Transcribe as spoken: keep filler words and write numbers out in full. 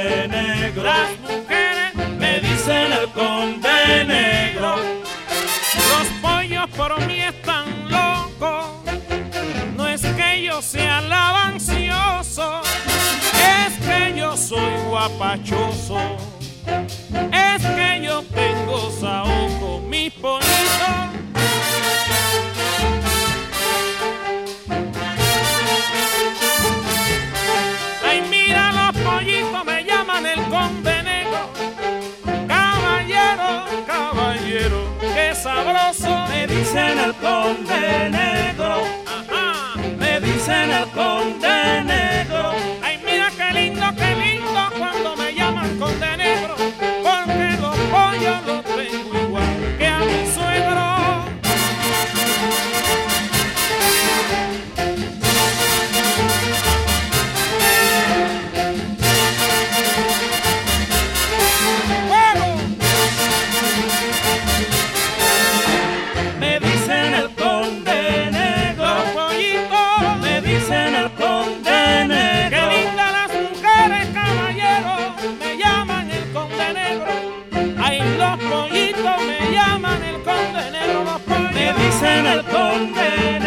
conde negro. Las mujeres Me dicen el conde negro. los pollos por mí están locos. No es que yo sea lavancioso, es que yo soy guapachoso. Es que yo tengo saoco, mis pollitos. Ay, mira los pollitos, me llaman el conde negro. Caballero, caballero, qué sabroso. Me dicen el conde negro. Ajá. Me dicen el conde negro. Ay, mira qué lindo, qué lindo cuando me llaman conde negro, porque los pollos los tengo igual que a mi suegro. ¡Fuego! Me dicen el conde negro. Los pollitos, Me dicen el conde negro. qué lindas las mujeres, caballeros, me llaman el conde negro. Ay, los pollitos me llaman el conde negro, los pollos. Me dicen el conde